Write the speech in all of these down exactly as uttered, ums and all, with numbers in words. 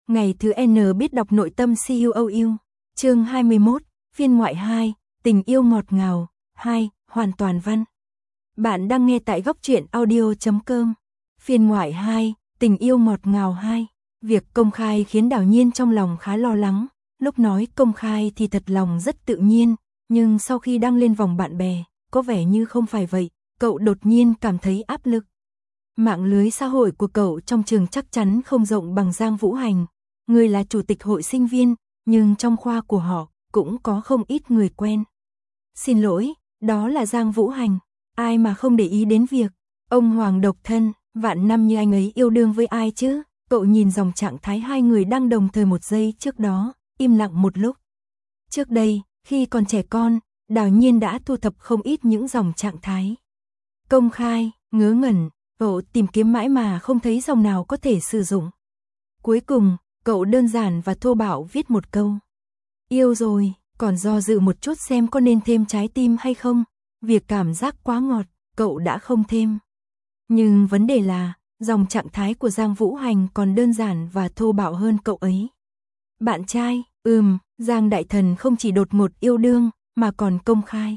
Ngày thứ N biết đọc nội tâm xê u o u. Chương hai mươi mốt, phiên ngoại hai, tình yêu ngọt ngào, hai, hoàn toàn văn. Bạn đang nghe tại góc truyện audio chấm com. Phiên ngoại hai, tình yêu ngọt ngào hai. Việc công khai khiến Đào Nhiên trong lòng khá lo lắng, lúc nói công khai thì thật lòng rất tự nhiên, nhưng sau khi đăng lên vòng bạn bè, có vẻ như không phải vậy, cậu đột nhiên cảm thấy áp lực. Mạng lưới xã hội của cậu trong trường chắc chắn không rộng bằng Giang Vũ Hành, người là chủ tịch hội sinh viên, nhưng trong khoa của họ cũng có không ít người quen. Xin lỗi, đó là Giang Vũ Hành, ai mà không để ý đến việc ông Hoàng độc thân, vạn năm như anh ấy yêu đương với ai chứ? Cậu nhìn dòng trạng thái hai người đang đồng thời một giây trước đó, im lặng một lúc. Trước đây, khi còn trẻ con, Đào Nhiên đã thu thập không ít những dòng trạng thái công khai, ngớ ngẩn, cậu tìm kiếm mãi mà không thấy dòng nào có thể sử dụng. Cuối cùng, cậu đơn giản và thô bạo viết một câu. Yêu rồi, còn do dự một chút xem có nên thêm trái tim hay không. Việc cảm giác quá ngọt, cậu đã không thêm. Nhưng vấn đề là, dòng trạng thái của Giang Vũ Hành còn đơn giản và thô bạo hơn cậu ấy. Bạn trai, ừm, Giang Đại Thần không chỉ đột ngột yêu đương, mà còn công khai.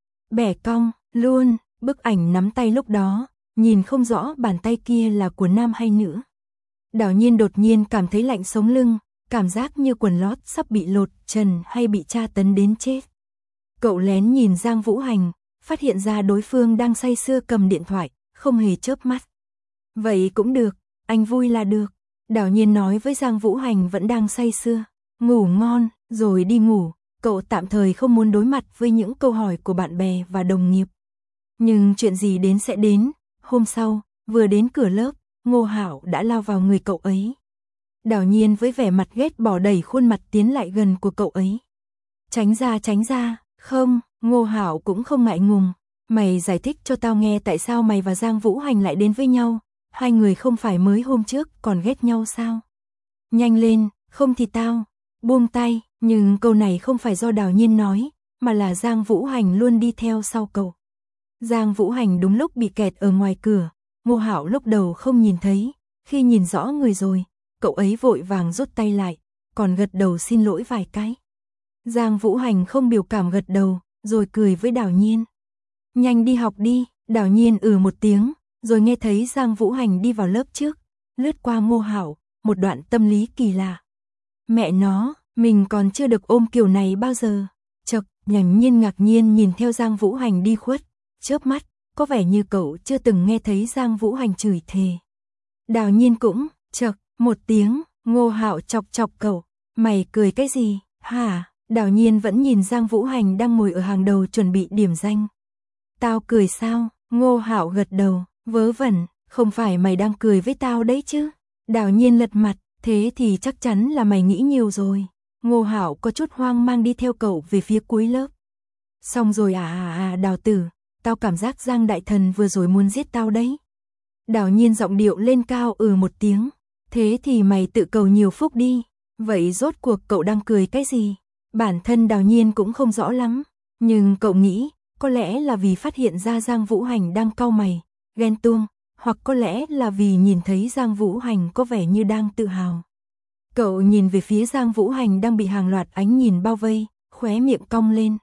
Bẻ cong, luôn, bức ảnh nắm tay lúc đó, nhìn không rõ bàn tay kia là của nam hay nữ. Đào Nhiên đột nhiên cảm thấy lạnh sống lưng, cảm giác như quần lót sắp bị lột trần hay bị tra tấn đến chết. Cậu lén nhìn Giang Vũ Hành, phát hiện ra đối phương đang say sưa cầm điện thoại, không hề chớp mắt. Vậy cũng được, anh vui là được. Đào Nhiên nói với Giang Vũ Hành vẫn đang say sưa. Ngủ ngon, rồi đi ngủ. Cậu tạm thời không muốn đối mặt với những câu hỏi của bạn bè và đồng nghiệp. Nhưng chuyện gì đến sẽ đến. Hôm sau, vừa đến cửa lớp, Ngô Hạo đã lao vào người cậu ấy. Đào Nhiên với vẻ mặt ghét bỏ đẩy khuôn mặt tiến lại gần của cậu ấy. Tránh ra tránh ra, không, Ngô Hạo cũng không ngại ngùng. Mày giải thích cho tao nghe tại sao mày và Giang Vũ Hành lại đến với nhau. Hai người không phải mới hôm trước còn ghét nhau sao? Nhanh lên, không thì tao buông tay. Nhưng câu này không phải do Đào Nhiên nói, mà là Giang Vũ Hành luôn đi theo sau cậu. Giang Vũ Hành đúng lúc bị kẹt ở ngoài cửa. Ngô Hạo lúc đầu không nhìn thấy, khi nhìn rõ người rồi, cậu ấy vội vàng rút tay lại, còn gật đầu xin lỗi vài cái. Giang Vũ Hành không biểu cảm gật đầu, rồi cười với Đào Nhiên. Nhanh đi học đi. Đào Nhiên ừ một tiếng, rồi nghe thấy Giang Vũ Hành đi vào lớp trước, lướt qua Ngô Hạo, một đoạn tâm lý kỳ lạ. Mẹ nó, mình còn chưa được ôm kiểu này bao giờ. Chậc, Nhành Nhiên ngạc nhiên nhìn theo Giang Vũ Hành đi khuất, chớp mắt, có vẻ như cậu chưa từng nghe thấy Giang Vũ Hành chửi thề. Đào Nhiên cũng, chậc, một tiếng, Ngô Hạo chọc chọc cậu. Mày cười cái gì, hả? Đào Nhiên vẫn nhìn Giang Vũ Hành đang ngồi ở hàng đầu chuẩn bị điểm danh. Tao cười sao? Ngô Hạo gật đầu, vớ vẩn, không phải mày đang cười với tao đấy chứ? Đào Nhiên lật mặt, thế thì chắc chắn là mày nghĩ nhiều rồi. Ngô Hạo có chút hoang mang đi theo cậu về phía cuối lớp. Xong rồi à à à Đào tử, tao cảm giác Giang Đại Thần vừa rồi muốn giết tao đấy. Đào Nhiên giọng điệu lên cao ừ một tiếng. Thế thì mày tự cầu nhiều phúc đi. Vậy rốt cuộc cậu đang cười cái gì? Bản thân Đào Nhiên cũng không rõ lắm, nhưng cậu nghĩ, có lẽ là vì phát hiện ra Giang Vũ Hành đang cau mày, ghen tuông, hoặc có lẽ là vì nhìn thấy Giang Vũ Hành có vẻ như đang tự hào. Cậu nhìn về phía Giang Vũ Hành đang bị hàng loạt ánh nhìn bao vây, khóe miệng cong lên.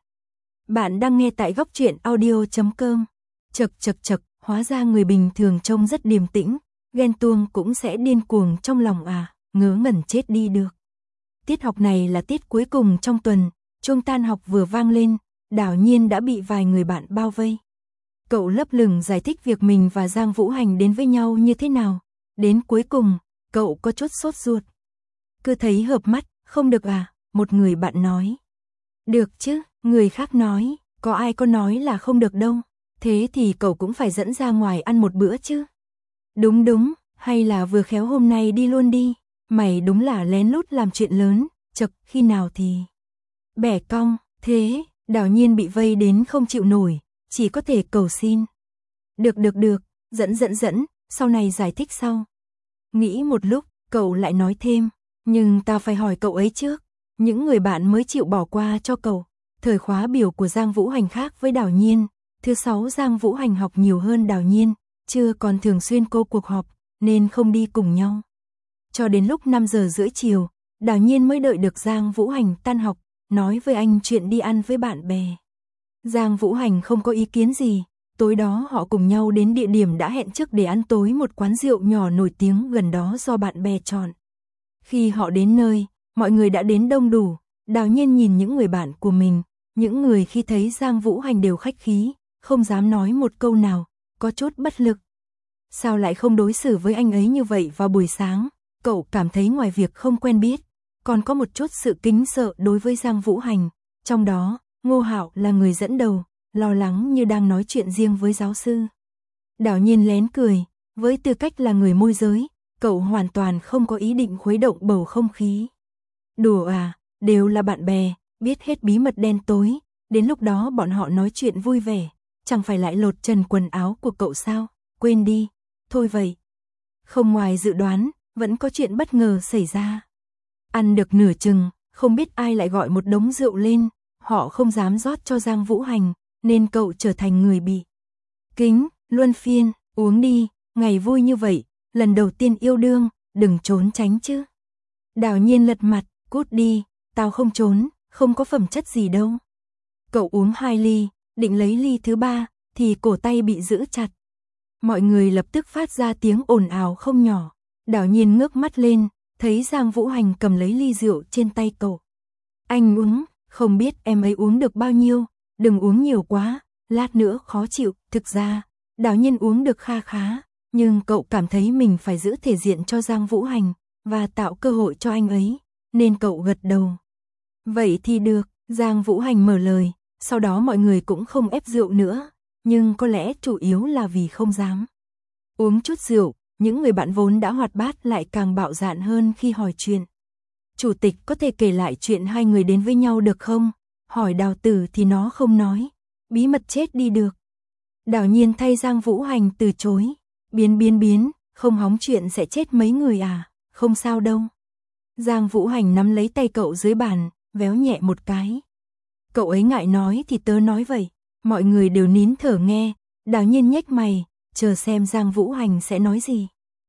Bạn đang nghe tại góc truyện audio chấm com. Chậc chậc chậc, hóa ra người bình thường trông rất điềm tĩnh, ghen tuông cũng sẽ điên cuồng trong lòng à, ngớ ngẩn chết đi được. Tiết học này là tiết cuối cùng trong tuần, chuông tan học vừa vang lên, Đào Nhiên đã bị vài người bạn bao vây. Cậu lấp lửng giải thích việc mình và Giang Vũ Hành đến với nhau như thế nào. Đến cuối cùng, cậu có chút sốt ruột. Cứ thấy hợp mắt, không được à, một người bạn nói. Được chứ, người khác nói, có ai có nói là không được đâu. Thế thì cậu cũng phải dẫn ra ngoài ăn một bữa chứ. Đúng đúng, hay là vừa khéo hôm nay đi luôn đi. Mày đúng là lén lút làm chuyện lớn, chậc, khi nào thì bẻ cong, thế, Đào Nhiên bị vây đến không chịu nổi, chỉ có thể cầu xin. Được được được, dẫn dẫn dẫn, sau này giải thích sau. Nghĩ một lúc, cậu lại nói thêm, nhưng tao phải hỏi cậu ấy trước, những người bạn mới chịu bỏ qua cho cậu. Thời khóa biểu của Giang Vũ Hành khác với Đào Nhiên, thứ sáu Giang Vũ Hành học nhiều hơn Đào Nhiên, chưa còn thường xuyên cô cuộc họp, nên không đi cùng nhau. Cho đến lúc năm giờ rưỡi chiều, Đào Nhiên mới đợi được Giang Vũ Hành tan học, nói với anh chuyện đi ăn với bạn bè. Giang Vũ Hành không có ý kiến gì, tối đó họ cùng nhau đến địa điểm đã hẹn trước để ăn tối một quán rượu nhỏ nổi tiếng gần đó do bạn bè chọn. Khi họ đến nơi, mọi người đã đến đông đủ, Đào Nhiên nhìn những người bạn của mình, những người khi thấy Giang Vũ Hành đều khách khí, không dám nói một câu nào, có chút bất lực. Sao lại không đối xử với anh ấy như vậy vào buổi sáng? Cậu cảm thấy ngoài việc không quen biết, còn có một chút sự kính sợ đối với Giang Vũ Hành, trong đó, Ngô Hạo là người dẫn đầu, lo lắng như đang nói chuyện riêng với giáo sư. Đào Nhiên lén cười, với tư cách là người môi giới, cậu hoàn toàn không có ý định khuấy động bầu không khí. Đùa à, đều là bạn bè, biết hết bí mật đen tối, đến lúc đó bọn họ nói chuyện vui vẻ, chẳng phải lại lột trần quần áo của cậu sao, quên đi, thôi vậy. Không ngoài dự đoán, vẫn có chuyện bất ngờ xảy ra. Ăn được nửa chừng, không biết ai lại gọi một đống rượu lên, họ không dám rót cho Giang Vũ Hành, nên cậu trở thành người bị kính, luân phiên, uống đi, ngày vui như vậy, lần đầu tiên yêu đương, đừng trốn tránh chứ. Đào Nhiên lật mặt, cút đi, tao không trốn, không có phẩm chất gì đâu. Cậu uống hai ly, định lấy ly thứ ba, thì cổ tay bị giữ chặt. Mọi người lập tức phát ra tiếng ồn ào không nhỏ. Đào Nhiên ngước mắt lên, thấy Giang Vũ Hành cầm lấy ly rượu trên tay cậu. Anh uống, không biết em ấy uống được bao nhiêu, đừng uống nhiều quá, lát nữa khó chịu. Thực ra, Đào Nhiên uống được kha khá, nhưng cậu cảm thấy mình phải giữ thể diện cho Giang Vũ Hành, và tạo cơ hội cho anh ấy, nên cậu gật đầu. Vậy thì được, Giang Vũ Hành mở lời, sau đó mọi người cũng không ép rượu nữa, nhưng có lẽ chủ yếu là vì không dám uống chút rượu. Những người bạn vốn đã hoạt bát lại càng bạo dạn hơn khi hỏi chuyện. Chủ tịch có thể kể lại chuyện hai người đến với nhau được không? Hỏi Đào Tử thì nó không nói. Bí mật chết đi được. Đào Nhiên thay Giang Vũ Hành từ chối. Biến biến biến, không hóng chuyện sẽ chết mấy người à? Không sao đâu. Giang Vũ Hành nắm lấy tay cậu dưới bàn, véo nhẹ một cái. Cậu ấy ngại nói thì tớ nói vậy. Mọi người đều nín thở nghe. Đào Nhiên nhếch mày, chờ xem Giang Vũ Hành sẽ nói gì.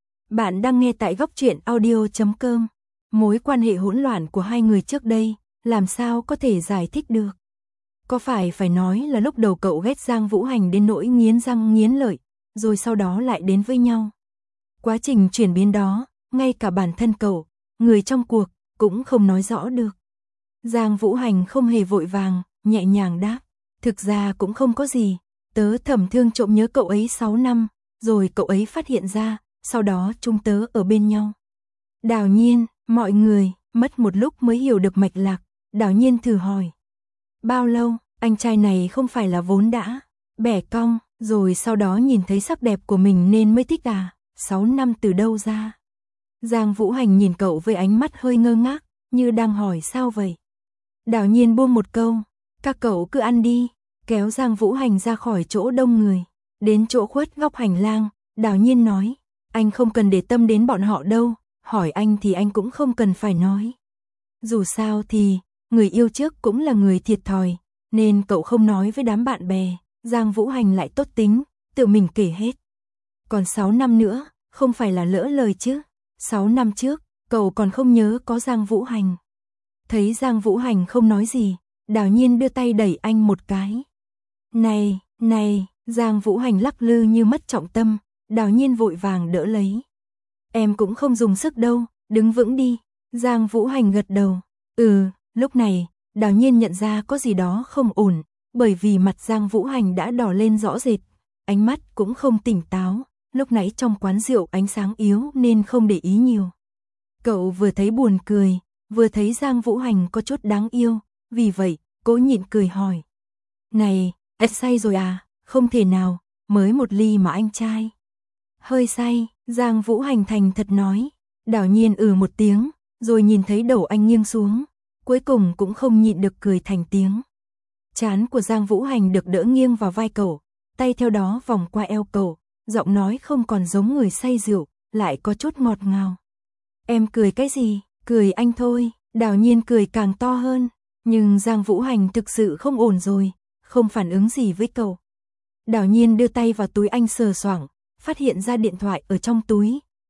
Bạn đang nghe tại góc truyện audio chấm com. Mối quan hệ hỗn loạn của hai người trước đây, làm sao có thể giải thích được? Có phải phải nói là lúc đầu cậu ghét Giang Vũ Hành đến nỗi nghiến răng nghiến lợi, rồi sau đó lại đến với nhau? Quá trình chuyển biến đó, ngay cả bản thân cậu, người trong cuộc, cũng không nói rõ được. Giang Vũ Hành không hề vội vàng, nhẹ nhàng đáp. Thực ra cũng không có gì. Tớ thầm thương trộm nhớ cậu ấy sáu năm, rồi cậu ấy phát hiện ra, sau đó chúng tớ ở bên nhau. Đào Nhiên, mọi người, mất một lúc mới hiểu được mạch lạc, Đào Nhiên thử hỏi. Bao lâu, anh trai này không phải là vốn đã bẻ cong, rồi sau đó nhìn thấy sắc đẹp của mình nên mới thích à, sáu năm từ đâu ra? Giang Vũ Hành nhìn cậu với ánh mắt hơi ngơ ngác, như đang hỏi sao vậy? Đào Nhiên buông một câu, các cậu cứ ăn đi. Kéo Giang Vũ Hành ra khỏi chỗ đông người, đến chỗ khuất góc hành lang, Đào Nhiên nói, anh không cần để tâm đến bọn họ đâu, hỏi anh thì anh cũng không cần phải nói. Dù sao thì, người yêu trước cũng là người thiệt thòi, nên cậu không nói với đám bạn bè. Giang Vũ Hành lại tốt tính, tự mình kể hết. Còn sáu năm nữa, không phải là lỡ lời chứ? sáu năm trước, cậu còn không nhớ có Giang Vũ Hành. Thấy Giang Vũ Hành không nói gì, Đào Nhiên đưa tay đẩy anh một cái. Này, này, Giang Vũ Hành lắc lư như mất trọng tâm, Đào Nhiên vội vàng đỡ lấy. Em cũng không dùng sức đâu, đứng vững đi. Giang Vũ Hành gật đầu. Ừ, lúc này, Đào Nhiên nhận ra có gì đó không ổn, bởi vì mặt Giang Vũ Hành đã đỏ lên rõ rệt, ánh mắt cũng không tỉnh táo, lúc nãy trong quán rượu ánh sáng yếu nên không để ý nhiều. Cậu vừa thấy buồn cười, vừa thấy Giang Vũ Hành có chút đáng yêu, vì vậy, cố nhịn cười hỏi. Này, em say rồi à? Không thể nào, mới một ly mà anh trai. Hơi say, Giang Vũ Hành thành thật nói. Đào Nhiên ừ một tiếng, rồi nhìn thấy đầu anh nghiêng xuống, cuối cùng cũng không nhịn được cười thành tiếng. Trán của Giang Vũ Hành được đỡ nghiêng vào vai cậu, tay theo đó vòng qua eo cậu, giọng nói không còn giống người say rượu, lại có chút ngọt ngào. Em cười cái gì? Cười anh thôi. Đào Nhiên cười càng to hơn, nhưng Giang Vũ Hành thực sự không ổn rồi, không phản ứng gì với cậu. Đào Nhiên đưa tay vào túi anh sờ soạng, phát hiện ra điện thoại ở trong túi,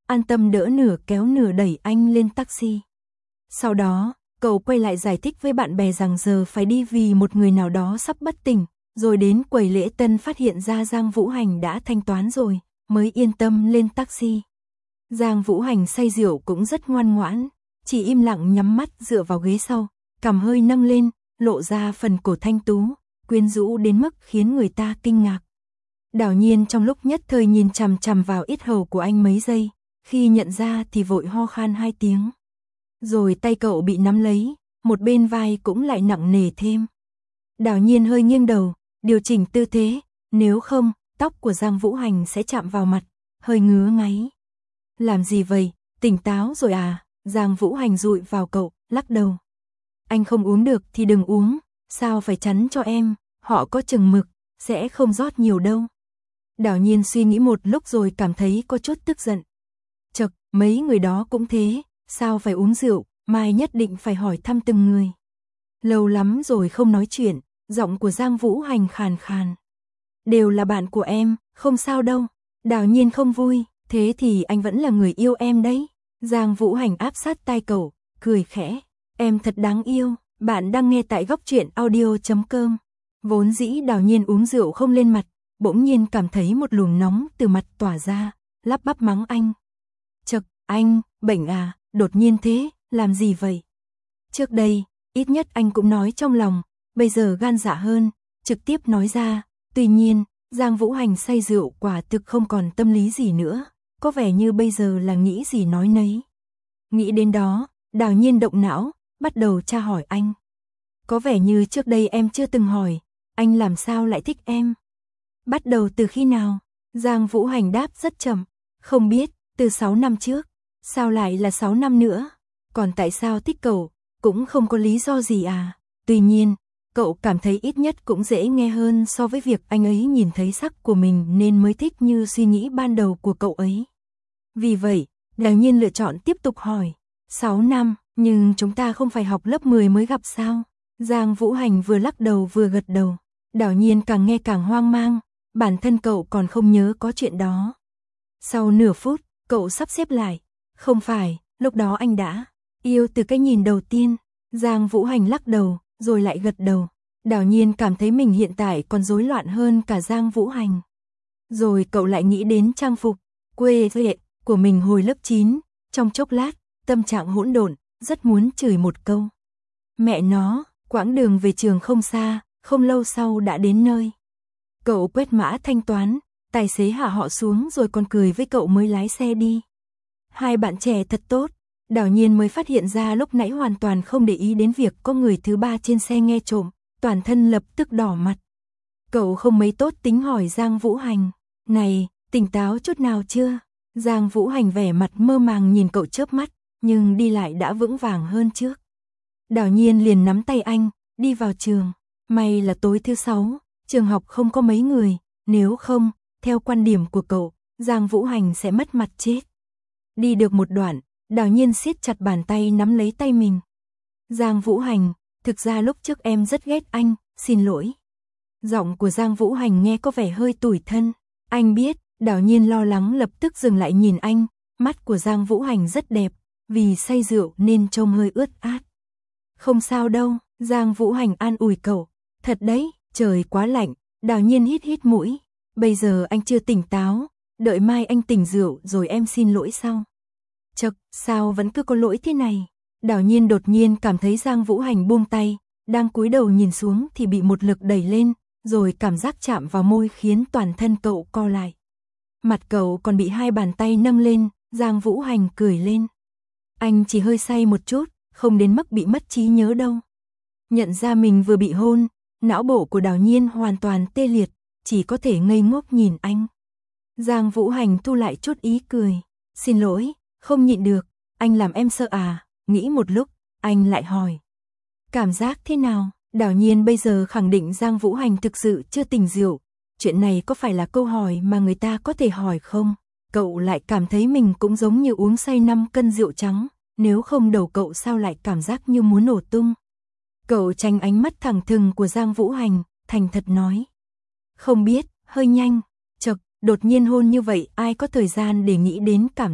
an tâm đỡ nửa kéo nửa đẩy anh lên taxi. Sau đó, cậu quay lại giải thích với bạn bè rằng giờ phải đi vì một người nào đó sắp bất tỉnh, rồi đến quầy lễ tân phát hiện ra Giang Vũ Hành đã thanh toán rồi, mới yên tâm lên taxi. Giang Vũ Hành say rượu cũng rất ngoan ngoãn, chỉ im lặng nhắm mắt dựa vào ghế sau, cằm hơi nâng lên, lộ ra phần cổ thanh tú, quyến rũ đến mức khiến người ta kinh ngạc. Đào Nhiên trong lúc nhất thời nhìn chằm chằm vào yết hầu của anh mấy giây, khi nhận ra thì vội ho khan hai tiếng. Rồi tay cậu bị nắm lấy, một bên vai cũng lại nặng nề thêm. Đào Nhiên hơi nghiêng đầu, điều chỉnh tư thế, nếu không, tóc của Giang Vũ Hành sẽ chạm vào mặt, hơi ngứa ngáy. Làm gì vậy, tỉnh táo rồi à? Giang Vũ Hành dụi vào cậu, lắc đầu. Anh không uống được thì đừng uống, sao phải chắn cho em, họ có chừng mực, sẽ không rót nhiều đâu. Đào Nhiên suy nghĩ một lúc rồi cảm thấy có chút tức giận. Chật, mấy người đó cũng thế, sao phải uống rượu, mai nhất định phải hỏi thăm từng người. Lâu lắm rồi không nói chuyện, giọng của Giang Vũ Hành khàn khàn. Đều là bạn của em, không sao đâu. Đào Nhiên không vui, thế thì anh vẫn là người yêu em đấy. Giang Vũ Hành áp sát tai cậu, cười khẽ. Em thật đáng yêu, bạn đang nghe tại góc truyện audio chấm com. Vốn dĩ Đào Nhiên uống rượu không lên mặt, bỗng nhiên cảm thấy một luồng nóng từ mặt tỏa ra, lắp bắp mắng anh. Chật, anh, bệnh à, đột nhiên thế, làm gì vậy? Trước đây, ít nhất anh cũng nói trong lòng, bây giờ gan dạ hơn, trực tiếp nói ra. Tuy nhiên, Giang Vũ Hành say rượu quả thực không còn tâm lý gì nữa, có vẻ như bây giờ là nghĩ gì nói nấy. Nghĩ đến đó, Đào Nhiên động não, bắt đầu tra hỏi anh. Có vẻ như trước đây em chưa từng hỏi, anh làm sao lại thích em? Bắt đầu từ khi nào? Giang Vũ Hành đáp rất chậm, không biết, từ sáu năm trước. Sao lại là sáu năm nữa? Còn tại sao thích cậu? Cũng không có lý do gì à? Tuy nhiên, cậu cảm thấy ít nhất cũng dễ nghe hơn so với việc anh ấy nhìn thấy sắc của mình nên mới thích như suy nghĩ ban đầu của cậu ấy. Vì vậy, Đào Nhiên lựa chọn tiếp tục hỏi. sáu năm, nhưng chúng ta không phải học lớp mười mới gặp sao? Giang Vũ Hành vừa lắc đầu vừa gật đầu. Đào Nhiên càng nghe càng hoang mang, bản thân cậu còn không nhớ có chuyện đó. Sau nửa phút, cậu sắp xếp lại. Không phải, lúc đó anh đã yêu từ cái nhìn đầu tiên. Giang Vũ Hành lắc đầu, rồi lại gật đầu. Đào Nhiên cảm thấy mình hiện tại còn rối loạn hơn cả Giang Vũ Hành. Rồi cậu lại nghĩ đến trang phục quê vệ của mình hồi lớp chín, trong chốc lát, tâm trạng hỗn độn, rất muốn chửi một câu. Mẹ nó, quãng đường về trường không xa, không lâu sau đã đến nơi. Cậu quét mã thanh toán, tài xế hạ họ xuống rồi còn cười với cậu mới lái xe đi. Hai bạn trẻ thật tốt. Đào Nhiên mới phát hiện ra lúc nãy hoàn toàn không để ý đến việc có người thứ ba trên xe nghe trộm, toàn thân lập tức đỏ mặt. Cậu không mấy tốt tính hỏi Giang Vũ Hành, này, tỉnh táo chút nào chưa? Giang Vũ Hành vẻ mặt mơ màng nhìn cậu chớp mắt, nhưng đi lại đã vững vàng hơn trước. Đào Nhiên liền nắm tay anh, đi vào trường. May là tối thứ sáu, trường học không có mấy người, nếu không, theo quan điểm của cậu, Giang Vũ Hành sẽ mất mặt chết. Đi được một đoạn, Đào Nhiên siết chặt bàn tay nắm lấy tay mình. Giang Vũ Hành, thực ra lúc trước em rất ghét anh, xin lỗi. Giọng của Giang Vũ Hành nghe có vẻ hơi tủi thân. Anh biết, Đào Nhiên lo lắng lập tức dừng lại nhìn anh, mắt của Giang Vũ Hành rất đẹp, vì say rượu nên trông hơi ướt át. Không sao đâu, Giang Vũ Hành an ủi cậu. Thật đấy, trời quá lạnh. Đào Nhiên hít hít mũi. Bây giờ anh chưa tỉnh táo, đợi mai anh tỉnh rượu rồi em xin lỗi sau. Chật, sao vẫn cứ có lỗi thế này? Đào Nhiên đột nhiên cảm thấy Giang Vũ Hành buông tay, đang cúi đầu nhìn xuống thì bị một lực đẩy lên, rồi cảm giác chạm vào môi khiến toàn thân cậu co lại. Mặt cậu còn bị hai bàn tay nâng lên, Giang Vũ Hành cười lên. Anh chỉ hơi say một chút, không đến mức bị mất trí nhớ đâu. Nhận ra mình vừa bị hôn, não bộ của Đào Nhiên hoàn toàn tê liệt, chỉ có thể ngây ngốc nhìn anh. Giang Vũ Hành thu lại chút ý cười. Xin lỗi, không nhịn được, anh làm em sợ à? Nghĩ một lúc, anh lại hỏi. Cảm giác thế nào? Đào Nhiên bây giờ khẳng định Giang Vũ Hành thực sự chưa tỉnh rượu. Chuyện này có phải là câu hỏi mà người ta có thể hỏi không? Cậu lại cảm thấy mình cũng giống như uống say năm cân rượu trắng, nếu không đầu cậu sao lại cảm giác như muốn nổ tung. Cậu tránh ánh mắt thẳng thừng của Giang Vũ Hành, thành thật nói. Không biết, hơi nhanh, chật, đột nhiên hôn như vậy ai có thời gian để nghĩ đến cảm giác.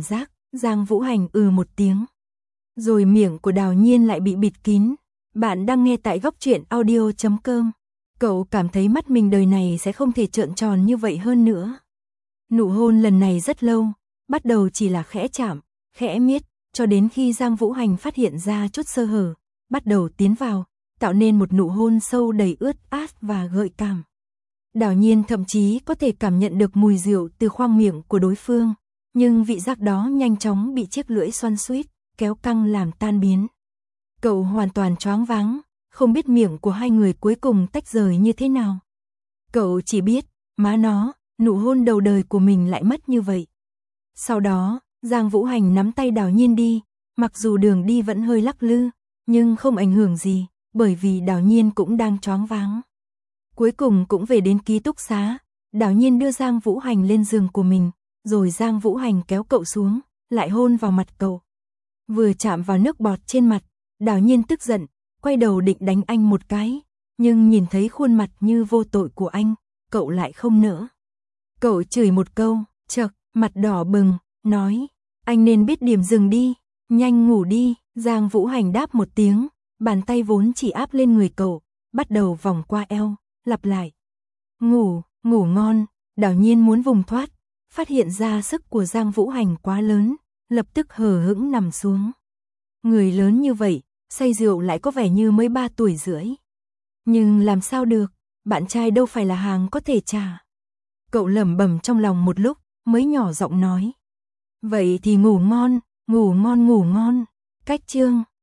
Giang Vũ Hành ừ một tiếng. Rồi miệng của Đào Nhiên lại bị bịt kín. Bạn đang nghe tại góc truyện audio chấm com. Cậu cảm thấy mắt mình đời này sẽ không thể trợn tròn như vậy hơn nữa. Nụ hôn lần này rất lâu, bắt đầu chỉ là khẽ chạm, khẽ miết, cho đến khi Giang Vũ Hành phát hiện ra chút sơ hở, bắt đầu tiến vào, tạo nên một nụ hôn sâu đầy ướt át và gợi cảm. Đào Nhiên thậm chí có thể cảm nhận được mùi rượu từ khoang miệng của đối phương, nhưng vị giác đó nhanh chóng bị chiếc lưỡi xoăn xuýt, kéo căng làm tan biến. Cậu hoàn toàn choáng váng, không biết miệng của hai người cuối cùng tách rời như thế nào. Cậu chỉ biết, má nó, nụ hôn đầu đời của mình lại mất như vậy. Sau đó, Giang Vũ Hành nắm tay Đào Nhiên đi, mặc dù đường đi vẫn hơi lắc lư, nhưng không ảnh hưởng gì, bởi vì Đào Nhiên cũng đang choáng váng. Cuối cùng cũng về đến ký túc xá, Đào Nhiên đưa Giang Vũ Hành lên giường của mình, rồi Giang Vũ Hành kéo cậu xuống, lại hôn vào mặt cậu. Vừa chạm vào nước bọt trên mặt, Đào Nhiên tức giận, quay đầu định đánh anh một cái, nhưng nhìn thấy khuôn mặt như vô tội của anh, cậu lại không nỡ. Cậu chửi một câu, chậc, mặt đỏ bừng, nói, anh nên biết điểm dừng đi, nhanh ngủ đi. Giang Vũ Hành đáp một tiếng, bàn tay vốn chỉ áp lên người cậu, bắt đầu vòng qua eo, lặp lại. Ngủ, ngủ ngon. Đào Nhiên muốn vùng thoát, phát hiện ra sức của Giang Vũ Hành quá lớn, lập tức hờ hững nằm xuống. Người lớn như vậy, say rượu lại có vẻ như mới ba tuổi rưỡi. Nhưng làm sao được, bạn trai đâu phải là hàng có thể trả. Cậu lẩm bẩm trong lòng một lúc, mới nhỏ giọng nói. Vậy thì ngủ ngon, ngủ ngon ngủ ngon. Cách chương